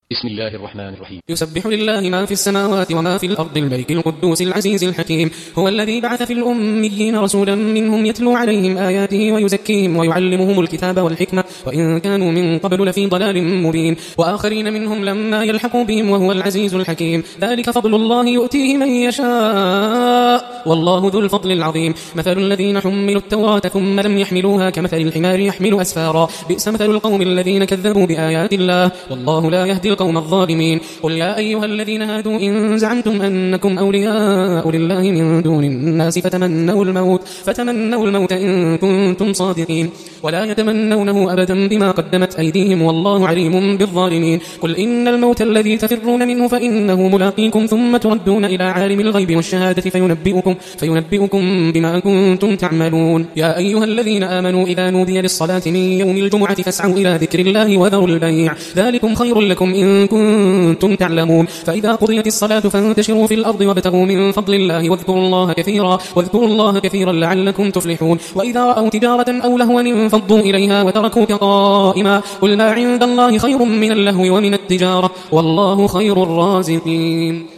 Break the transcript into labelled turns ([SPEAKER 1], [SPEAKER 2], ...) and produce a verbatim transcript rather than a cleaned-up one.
[SPEAKER 1] بسم الله الرحمن الرحيم.
[SPEAKER 2] يسبح لله ما في السماوات وما في الأرض الملك القدوس العزيز الحكيم. هو الذي بعث في الأميين رسولا منهم يتلو عليهم آياته ويزكيهم ويعلمهم الكتاب والحكمة وإن كانوا من قبل لفي ضلال مبين وآخرين منهم لما يلحقوا بهم وهو العزيز الحكيم. ذلك فضل الله يؤتيه من يشاء والله ذو الفضل العظيم. مثل الذين حملوا التوراة ثم لم يحملوها كمثل الحمار يحمل أسفارا بئس مثل القوم الذين كذبوا بآيات الله والله لا يهدي القوم الظالمين. قل يا أيها الذين هادوا إن زعمتم أنكم أولياء لله من دون الناس فتمنوا الموت فتمنوا الموت إن كنتم صادقين ولا يتمنونه أبدا بما قدمت أيديهم والله عليم بالظالمين. قل إن الموت الذي تفرون منه فإنه ملاقيكم ثم تردون إلى عالم الغيب والشهادة فينبئكم, فينبئكم بما كنتم تعملون. يا أيها الذين آمنوا إذا نودي للصلاة من يوم الجمعة فاسعوا إلى ذكر الله وذروا البيع ذلكم خير لكم إن كنتم تعلمون. فإذا قضيت الصلاة فانتشروا في الأرض وابتغوا من فضل الله واذكروا الله كثيرا واذكروا الله كثيرا لعلكم تفلحون. وإذا رأوا تجارة أو لهوا انفضوا إليها وتركوك قائما قل ما عند الله خير من اللهو ومن التجارة والله خير الرازقين.